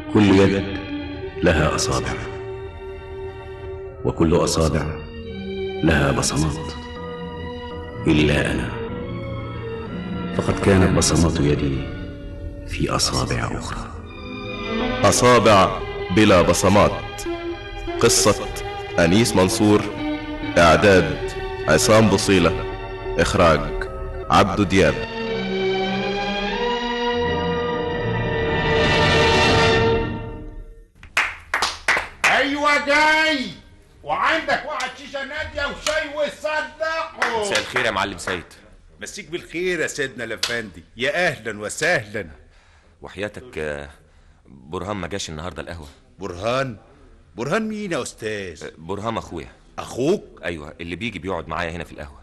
كل يد لها أصابع، وكل أصابع لها بصمات، إلا أنا فقد كانت بصمات يدي في أصابع أخرى. أصابع بلا بصمات. قصة أنيس منصور، إعداد عصام بصيلة، إخراج عبدو دياب. ايوه جاي، وعندك واحد شيشه ناديه وشاي وصدقوا. مساء الخير يا معلم سيد. مسيك بالخير يا سيدنا الافندي، يا اهلا وسهلا. وحياتك برهان ما جاش النهارده القهوه. برهان؟ برهان مين يا استاذ؟ برهان اخويا. اخوك؟ ايوه، اللي بيجي بيقعد معايا هنا في القهوه.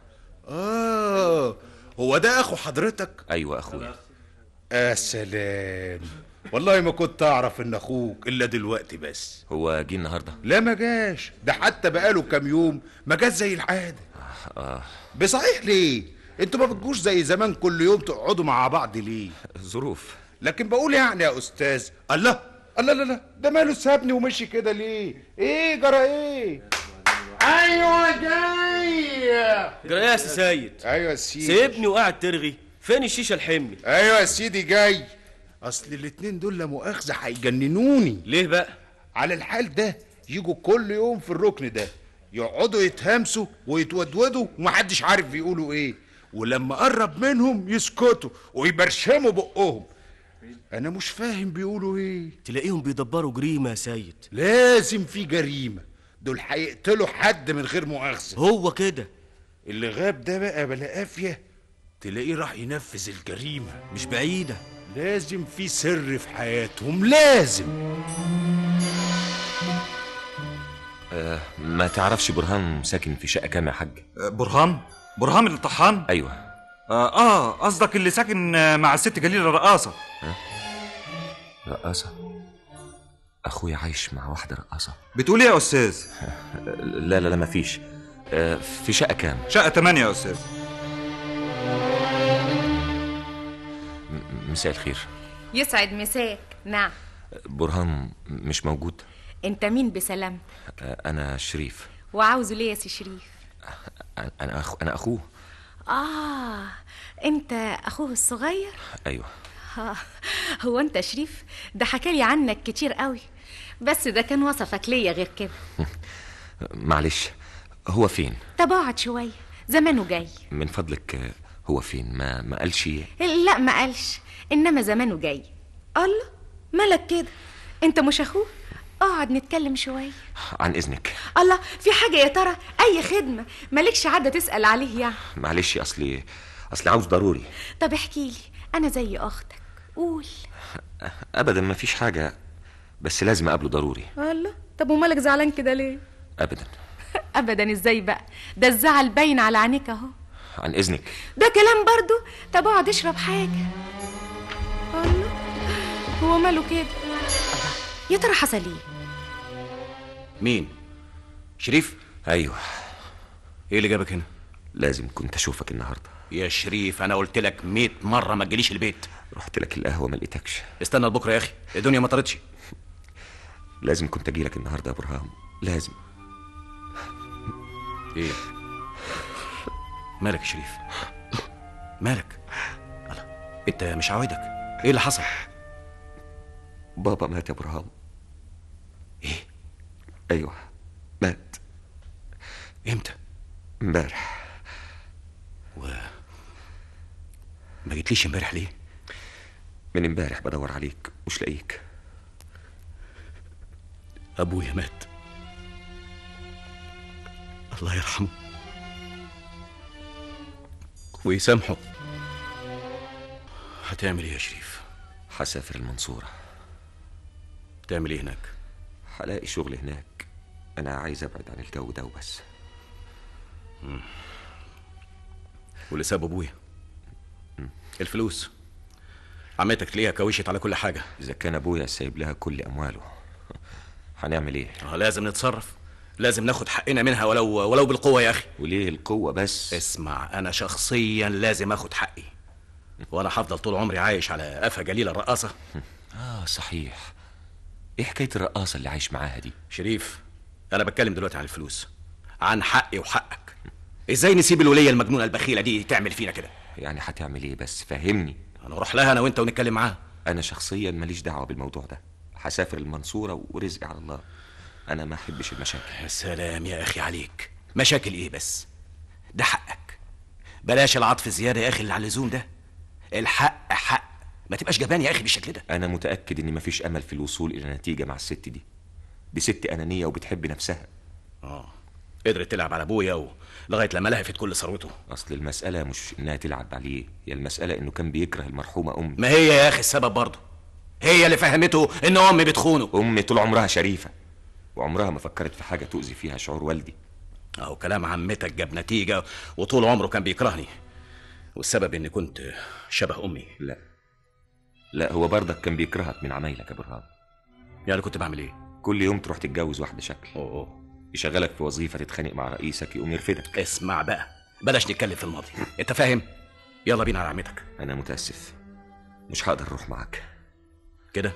هو ده اخو حضرتك؟ ايوه اخويا. سلام، والله ما كنت اعرف ان اخوك الا دلوقتي. بس هو جه النهارده؟ لا ما جاش، ده حتى بقاله كام يوم ما جاش زي العاده. بصحيح ليه انتوا ما بتجوش زي زمان كل يوم تقعدوا مع بعض ليه؟ ظروف. لكن بقول يعني يا استاذ، الله الله، لا لا، ده ماله سابني ومشي كده ليه؟ ايه جرى ايه؟ ايوه جاي. جرى ايه يا سيد؟ ايوه يا سيدي. سيبني وقاعد ترغي، فين الشيشه الحمي؟ ايوه يا سيدي جاي. اصل الاتنين دول لا مؤاخذه هيجننوني. ليه بقى؟ على الحال ده يجوا كل يوم في الركن ده يقعدوا يتهمسوا ويتودودوا ومحدش عارف بيقولوا ايه، ولما قرب منهم يسكتوا ويبرشموا بقهم. انا مش فاهم بيقولوا ايه. تلاقيهم بيدبروا جريمه يا سيد. لازم في جريمه، دول هيقتلوا حد من غير مؤاخذه. هو كده. اللي غاب ده بقى بلا قافيه تلاقيه راح ينفذ الجريمه. مش بعيده. لازم في سر في حياتهم، لازم. ما تعرفش برهان ساكن في شقه كام يا حاج؟ برهان الطحان؟ ايوه. قصدك اللي ساكن مع الست جليله الرقاصه. رقاصه؟ اخويا عايش مع واحده رقاصه؟ بتقول ايه يا استاذ؟ لا لا لا مفيش. في شقه كام؟ شقه 8 يا استاذ. مساء الخير. يسعد مساك. نعم. برهان مش موجود؟ انت مين بسلامتك؟ انا شريف. وعاوزه ليه يا سي شريف؟ انا اخوه. انت اخوه الصغير؟ ايوه. هو انت شريف؟ ده حكالي عنك كتير قوي، بس ده كان وصفك ليا غير كده. معلش، هو فين؟ طب اقعد شويه، زمانه جاي. من فضلك، هو فين؟ ما قالش؟ لا ما قالش، انما زمانه جاي. الله، مالك كده؟ انت مش اخوه؟ اقعد نتكلم شويه. عن اذنك. الله، في حاجه يا ترى؟ اي خدمه؟ مالكش عاده تسال عليه يعني؟ معلش، اصلي عاوز ضروري. طب احكي لي، انا زي اختك، قول. ابدا ما فيش حاجه، بس لازم اقابله ضروري. الله، طب ومالك زعلان كده ليه؟ ابدا. ابدا ازاي بقى؟ ده الزعل باين على عينيك اهو. عن اذنك. ده كلام برضو؟ طب اقعد اشرب حاجه. الله، هو ماله كده؟ يا ترى حصل ايه؟ مين؟ شريف؟ ايوه. ايه اللي جابك هنا؟ لازم كنت اشوفك النهارده. يا شريف، انا قلت لك 100 مره ما تجيليش البيت. رحت لك القهوه ما لقيتكش. استنى لبكره يا اخي، الدنيا ما طارتش. لازم كنت اجي لك النهارده يا برهان، لازم. ايه مالك يا شريف؟ مالك؟ الله، انت مش عوايدك؟ ايه اللي حصل؟ بابا مات يا برهان. ايه؟ ايوه مات. امتى؟ امبارح. ما جيتليش امبارح ليه؟ من امبارح بدور عليك مش لاقيك. ابويا مات، الله يرحمه ويسامحه. هتعمل ايه يا شريف؟ هسافر المنصورة. تعمل ايه هناك؟ هلاقي شغل هناك. انا عايز ابعد عن الجو ده وبس. واللي ساب ابويا؟ الفلوس عمتك تلاقيها كوشت على كل حاجة. اذا كان ابويا سايب لها كل امواله هنعمل ايه؟ لازم نتصرف، لازم ناخد حقنا منها ولو بالقوة يا اخي. وليه القوة بس؟ اسمع، انا شخصيا لازم اخد حقي، وانا هفضل طول عمري عايش على قفا جليلة الرقاصة؟ صحيح. ايه حكايه الرقاصه اللي عايش معاها دي؟ شريف، انا بتكلم دلوقتي عن الفلوس، عن حقي وحقك. ازاي نسيب الوليه المجنونه البخيله دي تعمل فينا كده؟ يعني هتعمل ايه بس؟ فهمني. انا اروح لها انا وانت ونتكلم معاها. انا شخصيا ماليش دعوه بالموضوع ده، هسافر المنصوره ورزقي على الله. انا ما احبش المشاكل. يا سلام يا اخي عليك، مشاكل ايه بس؟ ده حقك، بلاش العطف الزياده يا اخي اللي على اللزوم ده. الحق حق، ما تبقاش جبان يا اخي بالشكل ده. انا متاكد ان مفيش امل في الوصول الى نتيجه مع الست دي ست انانيه وبتحب نفسها. قدرت تلعب على ابويا لغايه لما لهفت كل ثروته. اصل المساله مش انها تلعب عليه، هي المساله انه كان بيكره المرحومه امي. ما هي يا اخي السبب برضه، هي اللي فهمته ان امي بتخونه. امي طول عمرها شريفه وعمرها ما فكرت في حاجه تؤذي فيها شعور والدي. اهو كلام عمتك جاب نتيجه، وطول عمره كان بيكرهني، والسبب اني كنت شبه امي. لا هو برضك كان بيكرهك من عمايلك يا برهان. يعني كنت بعمل ايه؟ كل يوم تروح تتجوز واحده شكل. اوه يشغلك في وظيفه، تتخانق مع رئيسك يقوم يرفدك. اسمع بقى، بلاش نتكلم في الماضي، انت فاهم؟ يلا بينا على عمتك. انا متاسف، مش هقدر اروح معاك كده.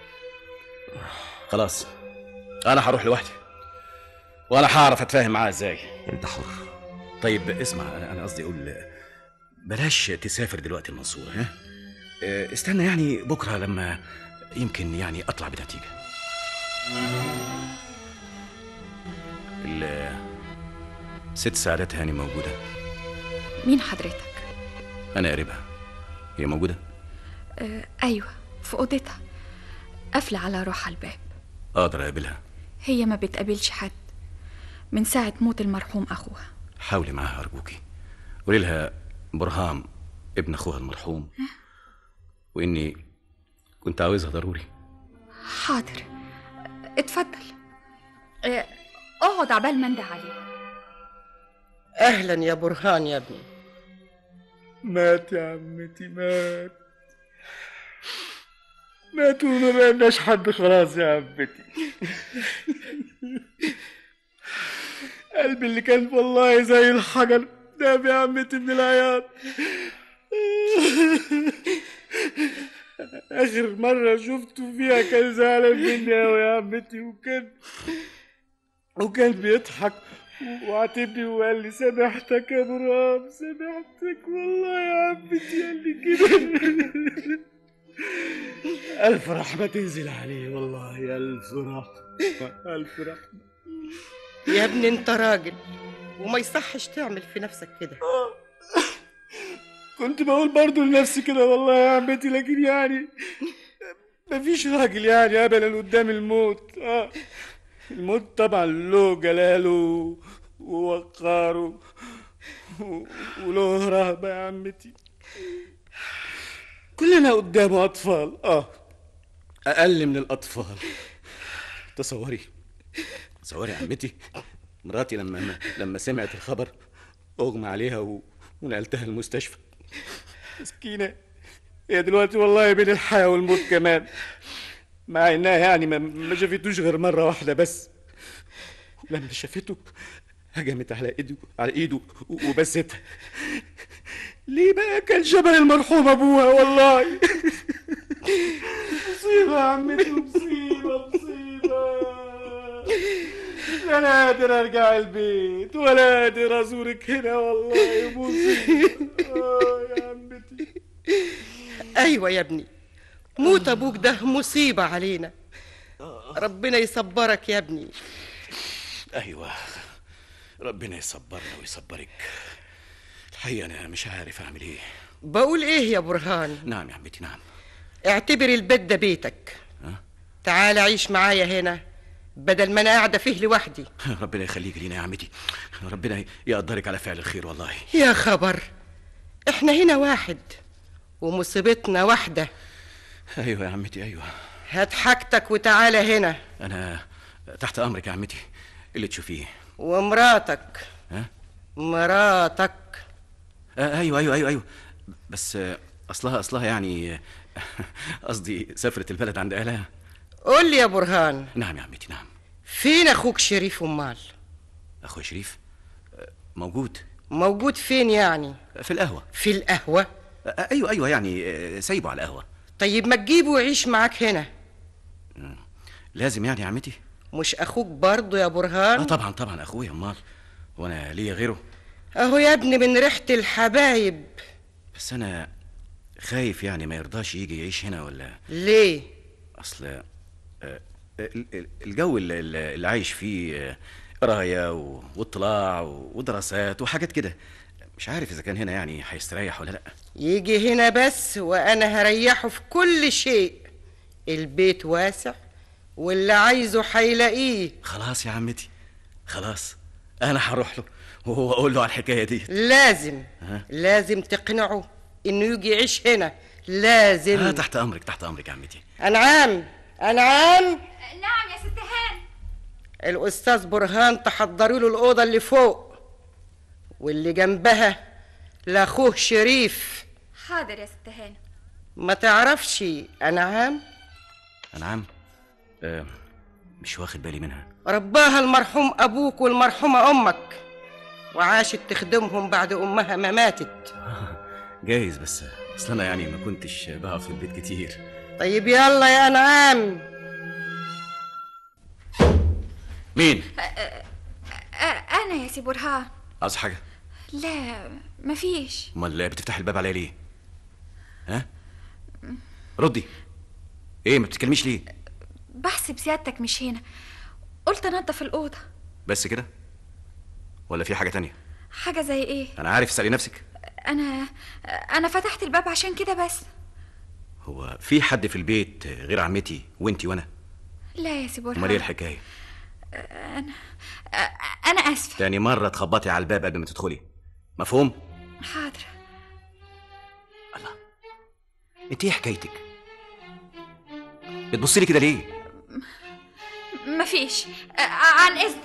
خلاص انا هروح لوحدي، وانا هعرف اتفاهم معاها ازاي. انت حر. طيب اسمع، انا قصدي اقول بلاش تسافر دلوقتي المنصورة، ها؟ استنى يعني بكره لما يمكن يعني اطلع بنتيجة. ست سعادات هاني موجودة؟ مين حضرتك؟ انا قريبها، هي موجودة؟ ايوه، في اوضتها قافله على روحها الباب. اقدر اقابلها؟ هي ما بتقابلش حد من ساعه موت المرحوم اخوها. حاولي معاها ارجوكي، قولي لها برهام ابن اخوها المرحوم، واني كنت عاوزها ضروري. حاضر، اتفضل. اقعد عبال ما انده عليه. اهلا يا برهان يا ابني. مات يا عمتي، مات وما بقناش حد خلاص يا عمتي. قلبي اللي كان والله زي الحجر داب يا عمتي من العياط. اخر مرة شفته فيها كان زعلان مني اوي يا عمتي، وكان بيضحك وعاتبني وقال لي سامحتك يا برهام، سامحتك والله يا عمتي. قال لي كده. ألف رحمة تنزل عليه والله، ألف رحمة ألف رحمة. يا ابني انت راجل وما يصحش تعمل في نفسك كده. كنت بقول برضو لنفسي كده والله يا عمتي، لكن يعني مفيش راجل يعني أبدا قدام الموت. الموت طبعا له جلاله ووقاره وله رهبة يا عمتي. كلنا قدامه أطفال، أقل من الأطفال. تصوري يا عمتي، مراتي لما سمعت الخبر أغمى عليها ونقلتها المستشفى. مسكينة، هي دلوقتي والله بين الحياة والموت كمان، مع إنها يعني ما شافتوش غير مرة واحدة بس. لما شافته هجمت على ايده وبستها. ليه بقى؟ كان شبه المرحوم ابوها والله. مصيبة يا عمتي، مصيبة. لا انا قادر ارجع البيت ولا قادر ازورك هنا والله، مصيبة يا عمتي. ايوه يا ابني، موت ابوك ده مصيبة علينا، ربنا يصبرك يا ابني. ايوه، ربنا يصبرنا ويصبرك. الحقيقة انا مش عارف اعمل ايه. بقول ايه يا برهان؟ نعم يا عمتي، نعم. اعتبر البيت ده بيتك، تعال عيش معايا هنا بدل ما انا قاعده فيه لوحدي. ربنا يخليك لينا يا عمتي، ربنا يقدرك على فعل الخير والله. يا خبر، احنا هنا واحد ومصيبتنا واحده. ايوه يا عمتي، ايوه. هات حاجتك وتعالى هنا. انا تحت امرك يا عمتي، اللي تشوفيه. ومراتك. مراتك. ايوه بس اصلها يعني قصدي سافرت البلد عند اهلها. قول لي يا برهان. نعم يا عمتي، نعم. فين اخوك شريف امال؟ اخوي شريف موجود. موجود فين يعني؟ في القهوة. في القهوة؟ ايوه يعني سايبه على القهوة. طيب ما تجيبه ويعيش معاك هنا. لازم يعني يا عمتي؟ مش اخوك برضه يا برهان؟ طبعا طبعا اخويا، امال وانا ليا غيره؟ اهو يا ابني من ريحة الحبايب. بس انا خايف يعني ما يرضاش يجي يعيش هنا ولا؟ ليه؟ اصل الجو اللي عايش فيه قرايه واطلاع ودراسات وحاجات كده، مش عارف اذا كان هنا يعني هيستريح ولا لا. يجي هنا بس وانا هريحه في كل شيء. البيت واسع واللي عايزه هيلاقيه. خلاص يا عمتي، خلاص انا هروح له واقول له على الحكايه دي. لازم تقنعه انه يجي يعيش هنا، لازم. تحت امرك تحت امرك يا عمتي. انعام. نعم يا ست هان. الاستاذ برهان تحضروا له الاوضه اللي فوق واللي جنبها لاخوه شريف. حاضر يا ست هان. ما تعرفش انعام؟ مش واخد بالي منها. رباها المرحوم ابوك والمرحومه امك، وعاشت تخدمهم بعد امها ما ماتت. جايز، بس اصل انا يعني ما كنتش بقى في البيت كتير. طيب يلا يا انعام. مين؟ انا يا سي برهان. عاوز حاجه؟ لا مفيش. امال بتفتح الباب عليا ليه؟ ردي. ايه ما بتتكلميش ليه؟ بحسب سيادتك مش هنا، قلت انضف الاوضه. بس كده ولا في حاجه تانية؟ حاجه زي ايه؟ انا عارف، اسالي نفسك. انا فتحت الباب عشان كده بس. هو في حد في البيت غير عمتي وانتي وانا؟ لا يا سي برهان. امال ايه الحكايه؟ انا اسفه. تاني مره تخبطي على الباب قبل ما تدخلي، مفهوم؟ حاضر. الله، انت ايه حكايتك؟ بتبصي لي كده ليه؟ مفيش، عن اذن.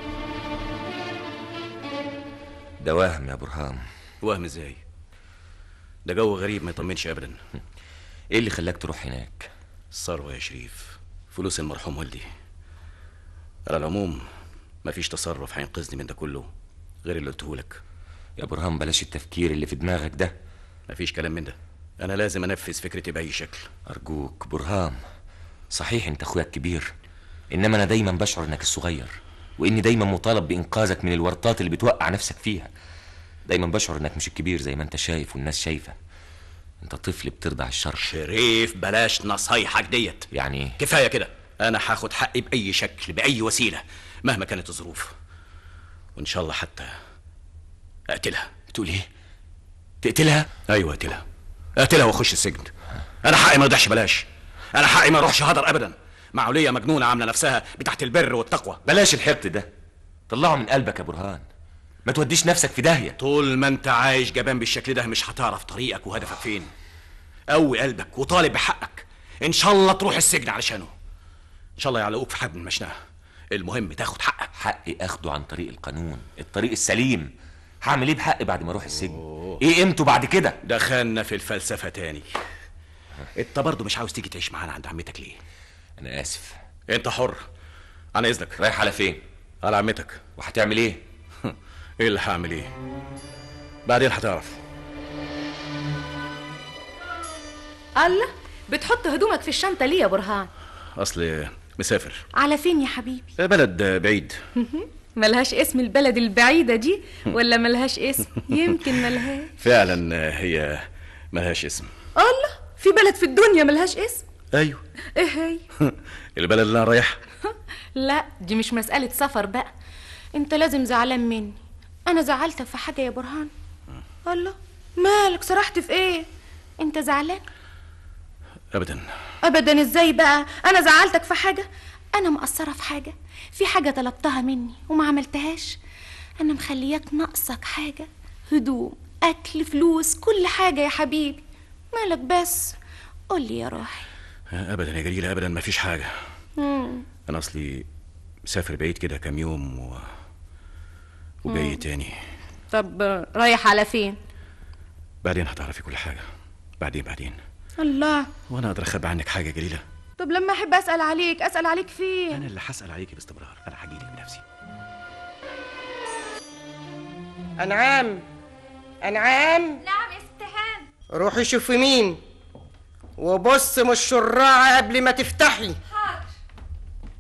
ده وهم يا برهان. وهم ازاي؟ ده جو غريب ما يطمنش ابدا. ايه اللي خلاك تروح هناك؟ الثروه يا شريف، فلوس المرحوم والدي. على العموم مفيش تصرف هينقذني من ده كله غير اللي قلتهولك. يا برهان بلاش التفكير اللي في دماغك ده. مفيش كلام من ده، انا لازم انفذ فكرتي باي شكل. ارجوك برهان، صحيح انت اخويا الكبير، انما انا دايما بشعر انك الصغير، واني دايما مطالب بانقاذك من الورطات اللي بتوقع نفسك فيها. دايما بشعر انك مش الكبير زي ما انت شايف والناس شايفه، انت طفل بترضع الشر. شريف بلاش نصايحك ديت. يعني ايه؟ كفايه كده، انا هاخد حقي باي شكل باي وسيله مهما كانت الظروف، وان شاء الله حتى اقتلها. بتقول ايه؟ تقتلها؟ ايوه اقتلها واخش السجن. انا حقي ما يضيعش بلاش، انا حقي ما يروحش هدر ابدا. معوليه مجنونه عامله نفسها بتاعت البر والتقوى. بلاش الحقد ده، طلعه من قلبك يا برهان، ما توديش نفسك في داهيه. طول ما انت عايش جبان بالشكل ده مش هتعرف طريقك وهدفك فين. قوي قلبك وطالب بحقك، ان شاء الله تروح السجن علشانه، ان شاء الله يعلقوك في حبل المشنقه، المهم تاخد حقك. حقي اخده عن طريق القانون، الطريق السليم. هعمل ايه بحقي بعد ما اروح السجن؟ ايه قيمته بعد كده؟ دخلنا في الفلسفه تاني. انت برضه مش عاوز تيجي تعيش معانا عند عمتك ليه؟ انا اسف. انت حر، عن اذنك. رايح على فين؟ على عمتك. وهتعمل ايه؟ ايه اللي هعمل ايه؟ بعدين هتعرف. الله، بتحط هدومك في الشنطه ليه يا برهان؟ اصل مسافر. على فين يا حبيبي؟ بلد بعيد. ملهاش اسم البلد البعيده دي ولا ملهاش اسم؟ يمكن ملهاش. فعلا هي ملهاش اسم. الله، في بلد في الدنيا ملهاش اسم؟ ايوه. ايه هي؟ البلد اللي انا رايحها. لا دي مش مساله سفر بقى، انت لازم زعلان مني. انا زعلتك في حاجه يا برهان؟ الله، مالك سرحت في ايه؟ انت زعلان؟ ابدا ازاي بقى؟ انا زعلتك في حاجه؟ انا مقصره في حاجه؟ في حاجه طلبتها مني وما عملتهاش؟ انا مخلياك ناقصك حاجه؟ هدوم، اكل، فلوس، كل حاجه يا حبيبي. مالك بس؟ قولي يا روحي. ابدا يا جليله، ابدا ما فيش حاجه. انا اصلي مسافر بعيد كده كام يوم وجاي تاني. طب رايح على فين؟ بعدين هتعرفي كل حاجه. بعدين. الله، وانا اقدر اخبي عنك حاجه يا جليله؟ طب لما احب اسال عليك فين؟ انا اللي هسال عليكي باستمرار، انا هجيلك بنفسي. انعام. نعم يا ست هان. روحي شوفي مين وبص من الشراعه قبل ما تفتحي. حاضر.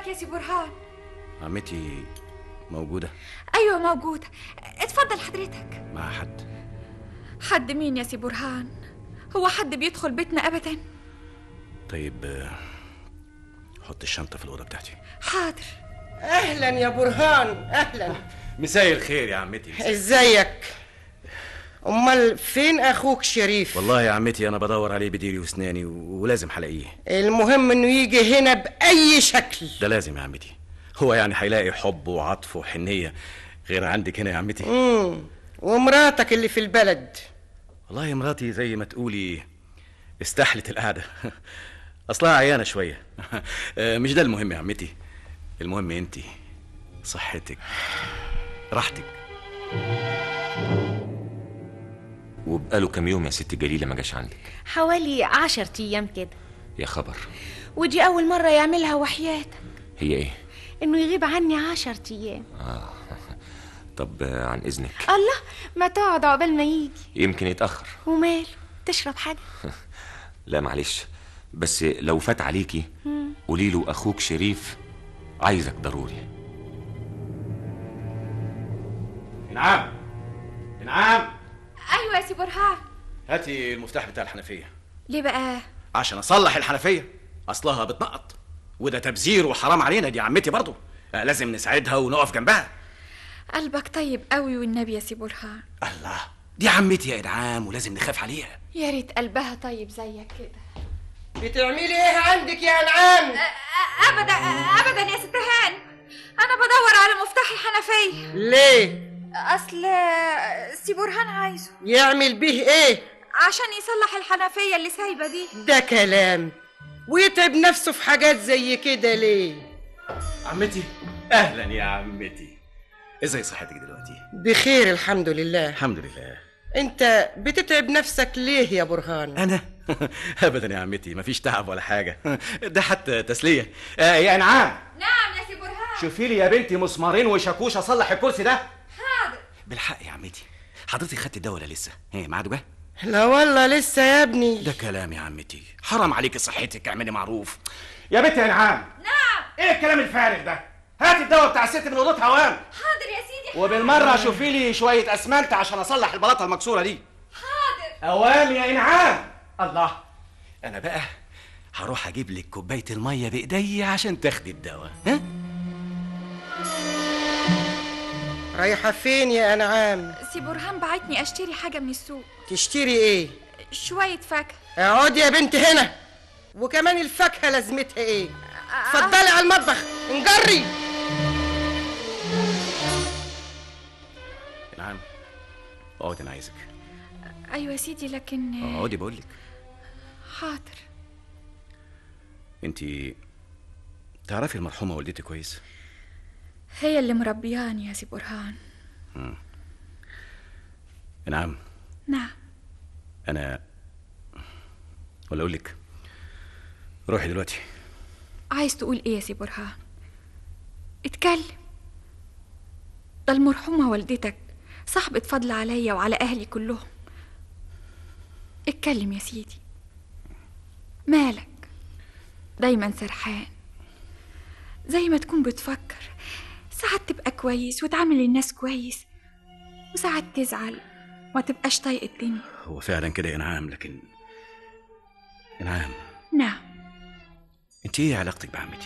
ازيك يا سي برهان؟ عمتي موجودة؟ ايوه موجودة. اتفضل حضرتك. مع حد؟ حد مين يا سي برهان؟ هو حد بيدخل بيتنا ابدا؟ طيب حط الشنطة في الأوضة بتاعتي. حاضر. اهلا يا برهان، اهلا. مساء الخير يا عمتي. ازيك؟ امال فين اخوك شريف؟ والله يا عمتي انا بدور عليه بديري واسناني ولازم هلاقيه. المهم انه يجي هنا باي شكل. ده لازم يا عمتي. هو يعني هيلاقي حب وعطف وحنية غير عندك هنا يا عمتي؟ ومراتك اللي في البلد؟ والله مراتي زي ما تقولي استحلت القعدة. اصلها عيانة شوية. مش ده المهم يا عمتي، المهم انتي، صحتك، راحتك. وبقاله كام يوم يا ست جليلة ما جاش عندك؟ حوالي 10 أيام كده. يا خبر. ودي أول مرة يعملها وحياتك. هي ايه؟ إنه يغيب عني 10 أيام. طب عن إذنك. الله، ما تقعد عقبال ما يجي. يمكن يتأخر. وماله، تشرب حاجة؟ لا معلش، بس لو فات عليكي قوليله أخوك شريف عايزك ضروري. نعم. ايوه يا سي برهان. هاتي المفتاح بتاع الحنفية. ليه بقى؟ عشان اصلح الحنفية، اصلها بتنقط وده تبذير وحرام علينا، دي عمتي برضو، لازم نساعدها ونقف جنبها. قلبك طيب قوي والنبي يا سي برهان. الله، دي عمتي يا إنعام ولازم نخاف عليها. يا ريت قلبها طيب زيك كده. بتعملي ايه عندك يا انعام؟ ابدا ابدا يا ست هان، انا بدور على مفتاح الحنفيه. ليه؟ اصل سي برهان عايزه. يعمل به ايه؟ عشان يصلح الحنفيه اللي سايبه دي. ده كلام، ويتعب نفسه في حاجات زي كده ليه؟ عمتي اهلا يا عمتي، ازاي صحتك دلوقتي؟ بخير الحمد لله. الحمد لله. انت بتتعب نفسك ليه يا برهان؟ انا ابدا يا عمتي، مفيش تعب ولا حاجه، ده حتى تسليه. يا انعام. نعم يا سي برهان. شوفي لي يا بنتي مسمارين وشاكوش اصلح الكرسي ده. حاضر. بالحق يا عمتي، حضرتك خدت الدواء ولا لسه؟ ميعاده جه؟ لا والله لسه يا ابني. ده كلام يا عمتي، حرام عليكي صحتك، اعملي معروف. يا بنتي يا انعام. نعم. ايه الكلام الفارغ ده؟ هاتي الدواء بتاع الست من اوضتها وام. حاضر يا سيدي. وبالمره شوفي لي شويه اسمنت عشان اصلح البلاطه المكسوره دي. حاضر. اوام يا انعام. الله، انا بقى هروح اجيب لك كوبايه الميه بايدي عشان تاخدي الدواء. ها؟ رايحه فين يا انعام؟ سي برهان بعتني اشتري حاجه من السوق. تشتري ايه؟ شويه فاكهه. اقعدي يا بنت هنا، وكمان الفاكهه لازمتها ايه؟ اتفضلي على المطبخ نجري. نعم، اقعدي انا عايزك. ايوه يا سيدي لكن اقعدي بقول لك. حاضر. انتي تعرفي المرحومه والدتي كويس؟ هي اللي مربياني يا سي برهان. نعم. نعم. انا ولا اقول لك روحي دلوقتي. عايز تقول ايه يا سي برهان؟ اتكلم. ده المرحومه والدتك صاحبة فضل عليا وعلى اهلي كلهم. اتكلم يا سيدي. مالك دايما سرحان، زي ما تكون بتفكر. ساعات تبقى كويس وتعامل الناس كويس، وساعات تزعل وما تبقاش طايق الدنيا. هو فعلا كده يا انعام، لكن انعام. نعم. انت ايه علاقتك بعمتي؟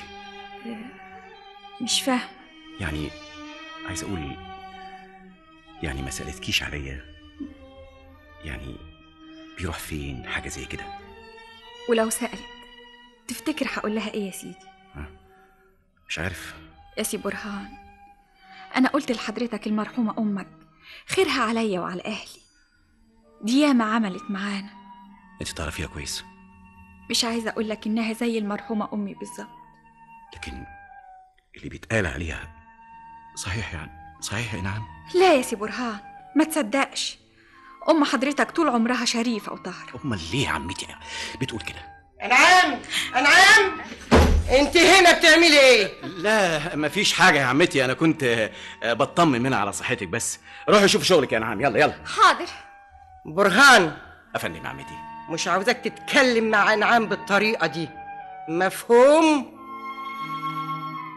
مش فاهم. يعني عايز اقول، يعني ما سألتكيش عليا؟ يعني بيروح فين، حاجه زي كده؟ ولو سألت تفتكر هقول لها ايه يا سيدي؟ مش عارف يا سي برهان، انا قلت لحضرتك المرحومه امك خيرها عليا وعلى اهلي، دي ياما عملت معانا. انت تعرفيها كويس. مش عايزه اقول لك انها زي المرحومه امي بالظبط. لكن اللي بيتقال عليها صحيح؟ يعني صحيح يا نعم؟ لا يا سي برهان، ما تصدقش. ام حضرتك طول عمرها شريفه وطاهره. امال ليه عمتي بتقول كده؟ انعام، انعام، انت هنا بتعملي ايه؟ لا مفيش حاجه يا عمتي، انا كنت بطمن منها على صحتك بس. روحي شوفي شغلك يا نعم، يلا يلا. حاضر. برهان، افندم عمتي. مش عاوزاك تتكلم مع انعام بالطريقه دي، مفهوم؟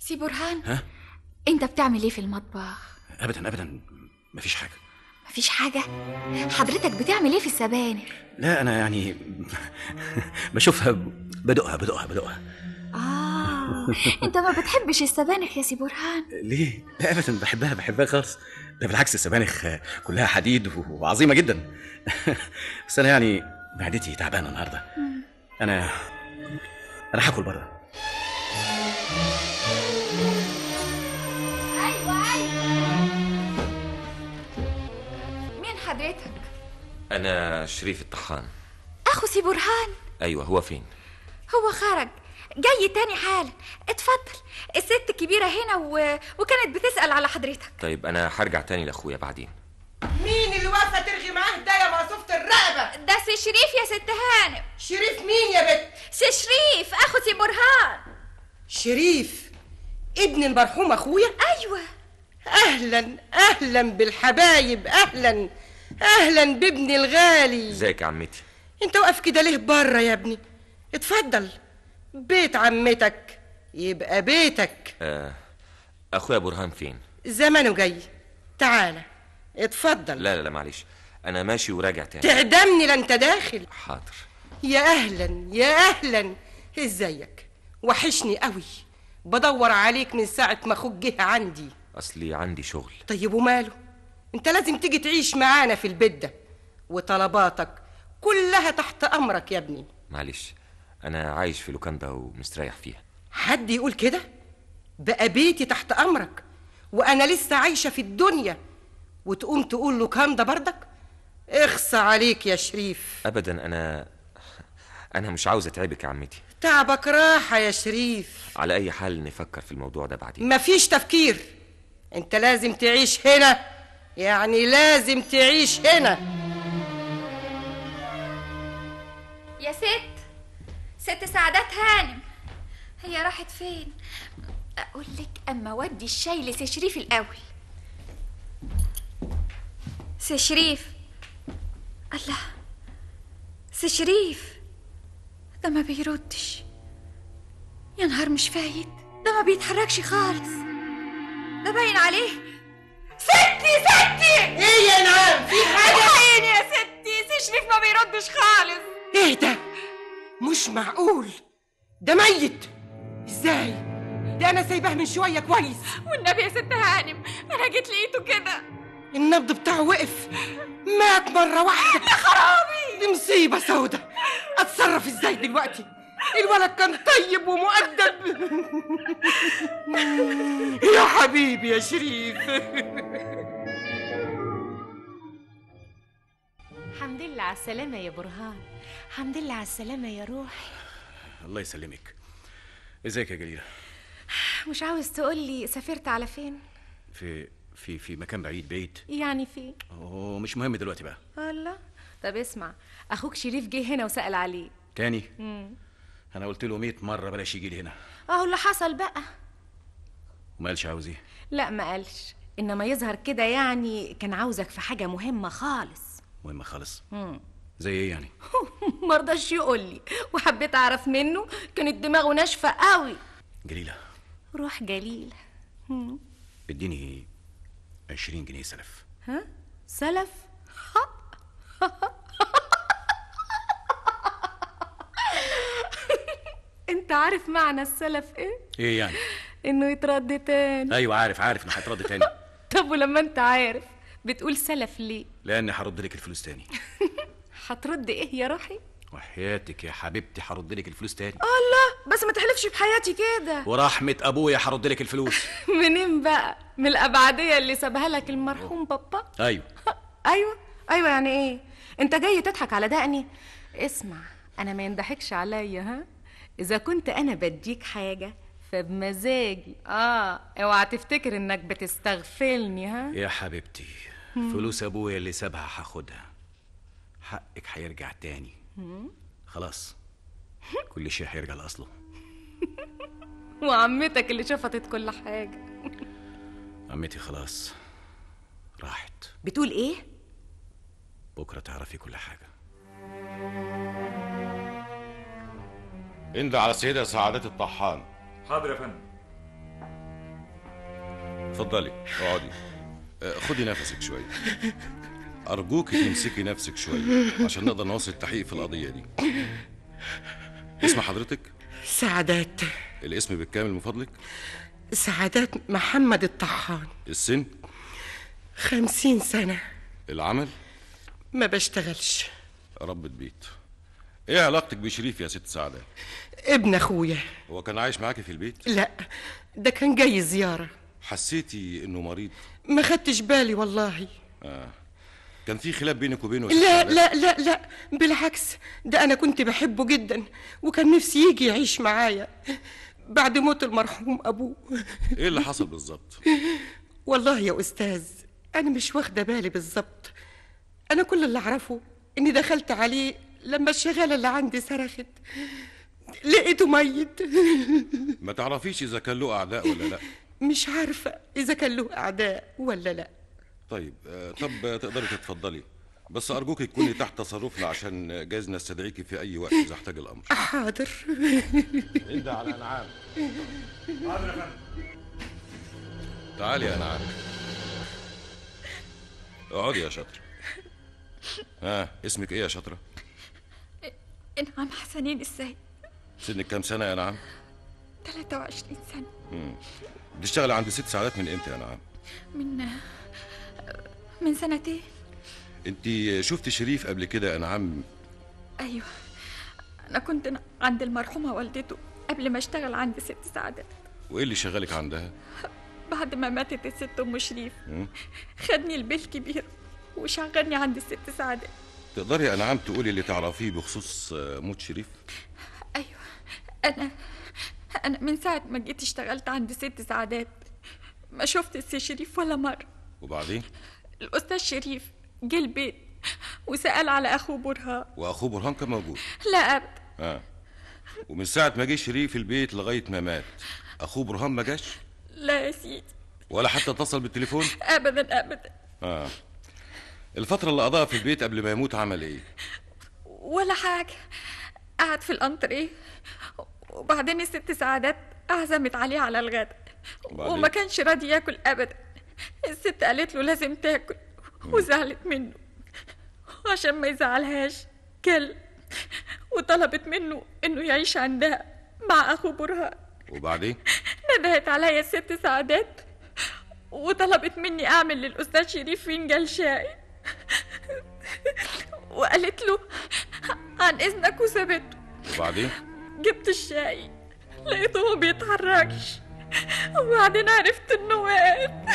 سي برهان، ها؟ انت بتعمل ايه في المطبخ؟ ابدا ابدا، مفيش حاجه. مفيش حاجة؟ حضرتك بتعمل ايه في السبانخ؟ لا انا يعني بشوفها، بدقها. انت ما بتحبش السبانخ يا سي برهان؟ ليه؟ لا ابدا، بحبها خالص. ده بالعكس، السبانخ كلها حديد وعظيمه جدا. بس انا يعني معدتي تعبانه النهارده. انا هاكل بره. مين حضرتك؟ انا شريف الطحان. اخو سي برهان؟ ايوه، هو فين؟ هو خرج، جاي تاني حالا. اتفضل، الست الكبيرة هنا وكانت بتسأل على حضرتك. طيب انا هرجع تاني لاخويا بعدين. مين اللي واقفه ترغي معاه ده يا مقصوفه الرقبه؟ ده سي شريف يا ست هانم. شريف مين يا بت؟ سي شريف اخو سي برهان. شريف ابن المرحوم اخويا؟ ايوه. اهلا بالحبايب، اهلا بابني الغالي. ازيك يا عمتي؟ انت واقف كده ليه بره يا ابني؟ اتفضل، بيت عمتك يبقى بيتك. اخويا برهان فين؟ زمانه جاي، تعالى اتفضل. لا معلش، انا ماشي وراجع تاني. تعدمني لا انت داخل. حاضر. يا اهلا، ازيك؟ وحشني قوي، بدور عليك من ساعة ما اخوك جه عندي. اصلي عندي شغل. طيب وماله؟ انت لازم تيجي تعيش معانا في البيت ده، وطلباتك كلها تحت امرك يا ابني. معلش، انا عايش في لوكاندا ومستريح فيها. حد يقول كده؟ بقى بيتي تحت امرك وانا لسه عايشة في الدنيا وتقوم تقول لوكاندا بردك؟ اخصى عليك يا شريف. ابدا، انا مش عاوز اتعبك يا عمتي. تعبك راحة يا شريف. على اي حال نفكر في الموضوع ده بعدين. مفيش تفكير، انت لازم تعيش هنا، يعني لازم تعيش هنا. يا ست سعادات هانم، هي راحت فين؟ اقول لك اما ودي الشاي لسي شريف الاول. سي شريف، الله، سي شريف ده ما بيردش. يا نهار مش فايت، ده ما بيتحركش خالص، ده باين عليه. ستي ايه يا نعم، في حاجة؟ الحقيني يا ستي، سي شريف ما بيردش خالص. ايه ده؟ مش معقول، ده ميت. ازاي؟ ده انا سايباه من شوية كويس. والنبي يا ست هانم، انا جيت لقيته كده، النبض بتاعه وقف، مات مرة واحدة. يا خرابي، دي مصيبة سودة. اتصرف ازاي دلوقتي؟ الولد كان طيب ومؤدب. يا حبيبي يا شريف. الحمد لله على السلامة يا برهان، الحمد لله على السلامة يا روحي. الله يسلمك. ازيك يا جليلة؟ مش عاوز تقولي سافرت على فين؟ في مكان بعيد. يعني فين؟ مش مهم دلوقتي بقى. الله، طب اسمع، اخوك شريف جه هنا وسأل عليه تاني؟ انا قلت له 100 مرة بلاش يجي لي هنا. اهو اللي حصل بقى. وما قالش عاوز ايه؟ لا ما قالش، انما يظهر كده يعني كان عاوزك في حاجة مهمة خالص. مهمة خالص؟ زي ايه يعني؟ مرضاش يقول لي، وحبيت اعرف منه، كانت دماغه ناشفة قوي. جليلة، روح جليلة. اديني 20 جنيه سلف. ها؟ سلف؟ انت عارف معنى السلف ايه؟ ايه يعني؟ انه يترد تاني. ايوه عارف انه هيترد تاني. طب ولما انت عارف بتقول سلف ليه؟ لاني هرد لك الفلوس تاني. هترد ايه يا روحي؟ وحياتك يا حبيبتي هرد لك الفلوس تاني. الله، بس ما تحلفش بحياتي كده. ورحمة ابويا هرد لك الفلوس. منين بقى؟ من الابعدية اللي سابها لك المرحوم بابا؟ ايوه. ايوه يعني ايه؟ انت جاي تضحك على دقني؟ اسمع، انا ما ينضحكش عليا، ها؟ اذا كنت انا بديك حاجة فبمزاجي. اوعى تفتكر انك بتستغفلني، ها؟ يا حبيبتي، فلوس ابويا اللي سابها هاخدها، حقك هيرجع تاني. خلاص، كل شيء هيرجع لاصله. وعمتك اللي شفطت كل حاجة. عمتي خلاص راحت. بتقول ايه؟ بكرة تعرفي كل حاجة. انده على السيدة سعادات الطحان. حاضر يا فندم. اتفضلي اقعدي. خدي نفسك شويه. ارجوك تمسكي نفسك شويه عشان نقدر نواصل التحقيق في القضيه دي. اسم حضرتك؟ سعادات. الاسم بالكامل من فضلك؟ سعادات محمد الطحان. السن؟ 50 سنة. العمل؟ ما بشتغلش. ربة بيت. ايه علاقتك بشريف يا ست سعادات؟ ابن اخويا. هو كان عايش معاكي في البيت؟ لا، ده كان جاي زيارة. حسيتي انه مريض؟ ما خدتش بالي والله. كان في خلاف بينك وبينه؟ لا لا لا لا، بالعكس، ده انا كنت بحبه جدا وكان نفسي يجي يعيش معايا بعد موت المرحوم ابوه. ايه اللي حصل بالظبط؟ والله يا استاذ انا مش واخده بالي بالظبط. انا كل اللي اعرفه اني دخلت عليه لما الشغاله اللي عندي صرخت لقيته ميت. ما تعرفيش اذا كان له اعداء ولا لا؟ مش عارفه اذا كان له اعداء ولا لا. طيب طب تقدري تتفضلي، بس ارجوك تكوني تحت تصرفنا عشان جايز نستدعيكي في اي وقت اذا احتاج الامر. حاضر. انت على انعام. تعالي يا انعام. اقعدي يا شاطره. اسمك ايه يا شاطره؟ انعام حسنين السيد. سنك كام سنه يا انعام؟ 23 سنة. بتشتغلي عند ست سعادات من امتى يا انعام؟ من سنتين. انت شفت شريف قبل كده يا انعام؟ ايوه، انا كنت عند المرحومه والدته قبل ما اشتغل عند ست سعادات. وايه اللي شغلك عندها؟ بعد ما ماتت الست ام شريف خدني البيت كبير وشغلني عند الست سعادات. تقدري يا انعام تقولي اللي تعرفيه بخصوص موت شريف؟ ايوه، انا من ساعه ما جيت اشتغلت عند ست سعادات ما شفت السي شريف ولا مره. وبعدين؟ الاستاذ شريف جه البيت وسأل على اخوه برهان. واخوه برهان كان موجود؟ لا ابدا. ومن ساعه ما جه شريف البيت لغايه ما مات اخوه برهان ما جاش؟ لا يا سيدي. ولا حتى اتصل بالتليفون؟ ابدا ابدا. الفتره اللي قضاها في البيت قبل ما يموت عمل ايه؟ ولا حاجه، قعد في الانتريه وبعدين الست سعادات عزمت عليه على الغداء وما كانش راضي ياكل ابدا. الست قالت له لازم تاكل وزعلت منه، وعشان ما يزعلهاش كل وطلبت منه انه يعيش عندها مع اخو برهان. وبعدين ندهت عليا الست سعادات وطلبت مني اعمل للاستاذ شريف فنجان شاي وقالت له عن اذنك وسابته. وبعدين جبت الشاي لقيته ما بيتحركش وبعدين عرفت انه مات.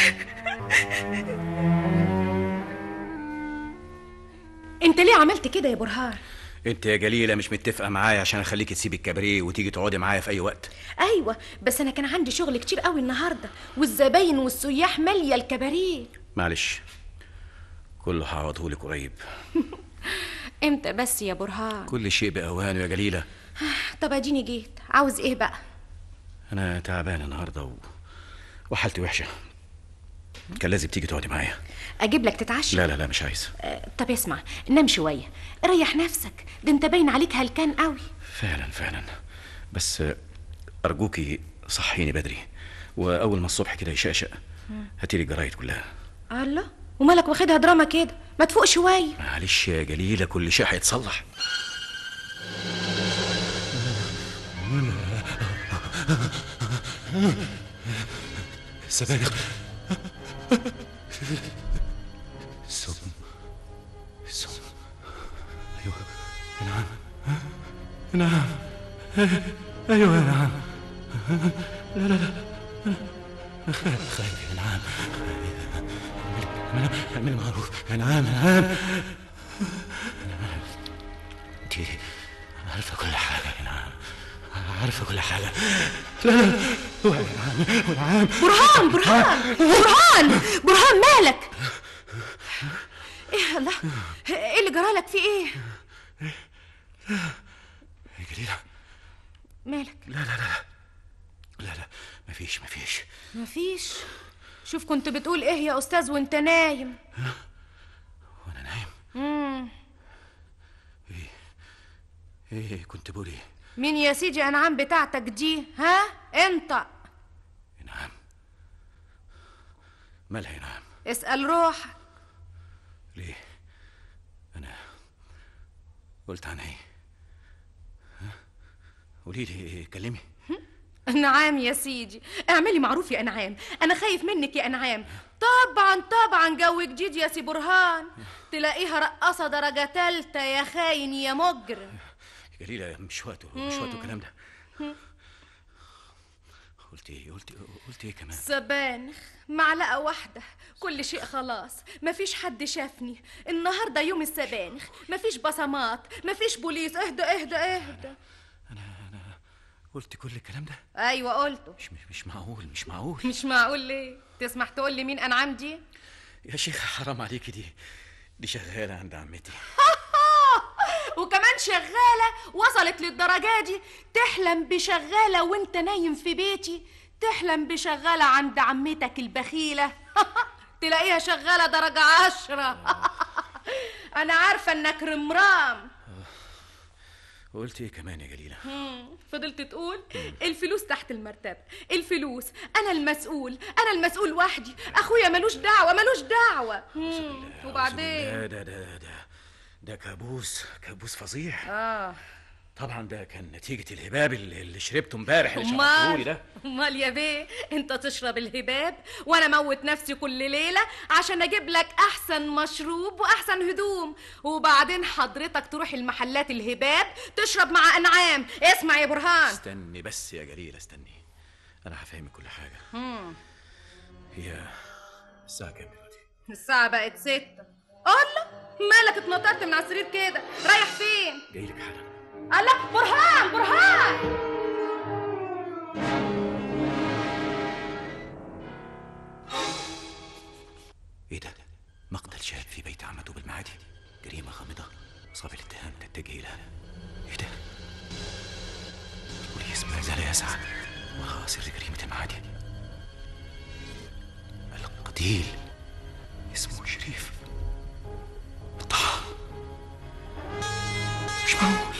انت ليه عملت كده يا برهان؟ انت يا جليله مش متفقه معايا عشان اخليكي تسيبي الكباريه وتيجي تقعدي معايا في اي وقت؟ ايوه، بس انا كان عندي شغل كتير قوي النهارده والزباين والسياح ماليه الكباريه. معلش، كله هعوضهولك قريب. امتى بس يا برهان؟ كل شيء باوانه يا جليله. طب اديني جيت، عاوز ايه بقى؟ انا تعبان النهارده وحالتي وحشه، كان لازم تيجي تقعدي معايا. اجيب لك تتعشى؟ لا لا لا مش عايز. طب اسمع، نام شويه ريح نفسك، ده انت باين عليك هلكان قوي. فعلا بس ارجوكي صحيني بدري، واول ما الصبح كده يشقشق هاتيلي الجرايد كلها. الله، ومالك واخدها دراما كده؟ ما تفوق شويه. معلش يا جليله كل شيء هيتصلح. سبانخ. السم. ايوه نعم ايوه نعم. لا خايف يا نعم. اعمل معروف يا نعم. انت عارفه كل حاجه يا نعم، عارفه كل حاجه. لا نعم. برهان مالك؟ ايه الله، ايه اللي جرالك؟ في ايه يا جليله؟ مالك؟ لا مفيش. شوف كنت بتقول ايه يا استاذ وانت نايم؟ وانا نايم؟ ايه كنت بقول ايه؟ مين يا سيدي انعام بتاعتك دي؟ ها انت؟ انعام مالها يا نعم؟ اسأل روحك. ليه؟ أنا قلت عن إيه؟ قولي لي، كلمي. نعم يا سيدي، اعملي معروف يا انعام، انا خايف منك يا انعام. طبعا جو جديد يا سي برهان، تلاقيها رقصه درجه تالته يا خاين يا مجرم. جليلة مش وقته الكلام ده. قلت ايه كمان؟ سبانخ معلقه واحده، كل شيء خلاص، مفيش حد شافني النهارده يوم السبانخ، مفيش بصمات، مفيش بوليس. اهدى. انا قلت كل الكلام ده؟ ايوه قلته. مش معقول. مش معقول ليه؟ تسمح تقول لي مين انعام دي؟ يا شيخ حرام عليكي، دي شغاله عند عمتي. وكمان شغاله وصلت للدرجه دي؟ تحلم بشغاله وانت نايم في بيتي؟ تحلم بشغاله عند عمتك البخيله؟ تلاقيها شغاله درجه 10. انا عارفه انك رمرام. قلت ايه كمان يا جليلة؟ فضلت تقول الفلوس تحت المرتبة، الفلوس، أنا المسؤول وحدي، أخويا ملوش دعوة. وبعدين ده كابوس فظيع. طبعا ده كان نتيجة الهباب اللي شربته امبارح، اللي شربتهولي ده. امال يا بيه، انت تشرب الهباب وانا موت نفسي كل ليلة عشان اجيب لك احسن مشروب واحسن هدوم، وبعدين حضرتك تروح المحلات الهباب تشرب مع انعام. اسمع يا برهان. استني بس يا جليلة، استني، انا هفهمك كل حاجة. هي الساعة كام دلوقتي؟ الساعة بقت 6. الله، مالك اتنطرت من على السرير كده؟ رايح فين؟ جايلك حالا. الله، برهان. ايه ده؟ مقتل شاب في بيت عمته بالمعادي، جريمة غامضة صاب الاتهام تتجه لها. ايه ده؟ البوليس ما زال يسعى وراء سر جريمة المعادي. القتيل اسمه شريف طه. مش معقول.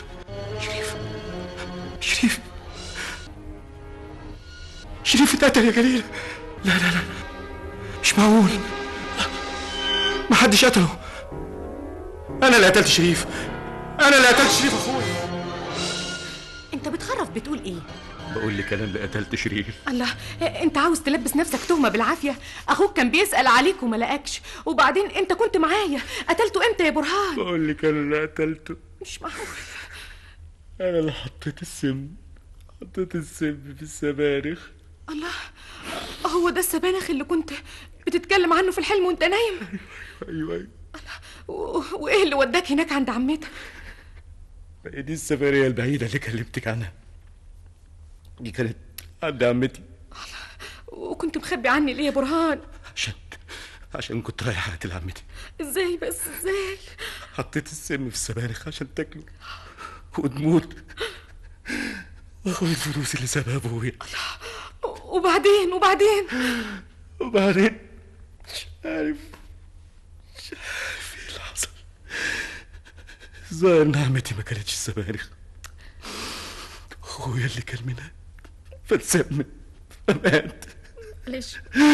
شريف اتقتل يا جليل. لا مش معقول، ما حدش قتله. انا اللي قتلت شريف اخويا. انت بتخرف بتقول ايه؟ بقول لك انا اللي قتلت شريف. الله، انت عاوز تلبس نفسك تهمة بالعافية؟ اخوك كان بيسأل عليك وما لقاكش، وبعدين انت كنت معايا. قتلته امتى يا برهان؟ بقول لك انا اللي قتلته. مش معقول. انا اللي حطيت السم في السبانخ. الله، هو ده السبانخ اللي كنت بتتكلم عنه في الحلم وانت نايم؟ ايوه. وايه اللي وداك هناك عند عمتك؟ دي السفرية البعيدة اللي كلمتك عنها، دي كانت عند عمتي. وكنت مخبي عني ليه يا برهان؟ عشان كنت رايح اقتل عمتي. ازاي بس ازاي؟ حطيت السم في السبانخ عشان تاكله وتموت واخد الفلوس اللي سابها ابويا. وبعدين مش عارف ايه اللي حصل. الظاهر ان عمتي ما كانتش السبانخ، اخويا اللي كان منها فاتسمم فمات. ليش؟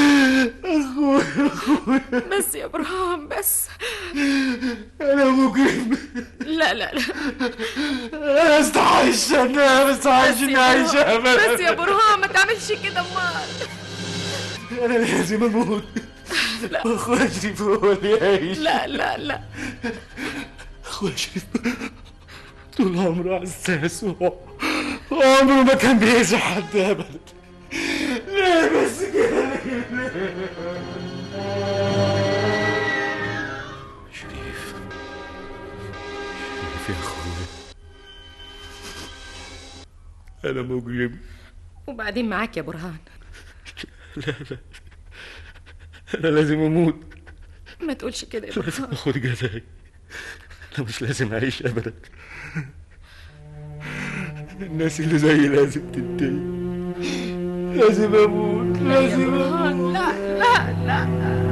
اخويا بس يا برهان، بس انا مجرم. لا انا استحيش اني اعيش ابدا. بس يا برهان ما تعملش كده. امال انا لازم اموت. لا، اخويا شريف هو اللي يعيش. لا اخويا شريف طول عمره حساس وعمره ما كان بيأذي حد ابدا. ليه بس كده؟ شريف يا اخويا، انا مجرم. وبعدين معاك يا برهان. لا انا لازم اموت. ما تقولش كده يا برهان. لازم اخد جزاي، انا مش لازم اعيش ابدا. الناس اللي زيي لازم تنتهي، لازم اموت، لازم اموت. لا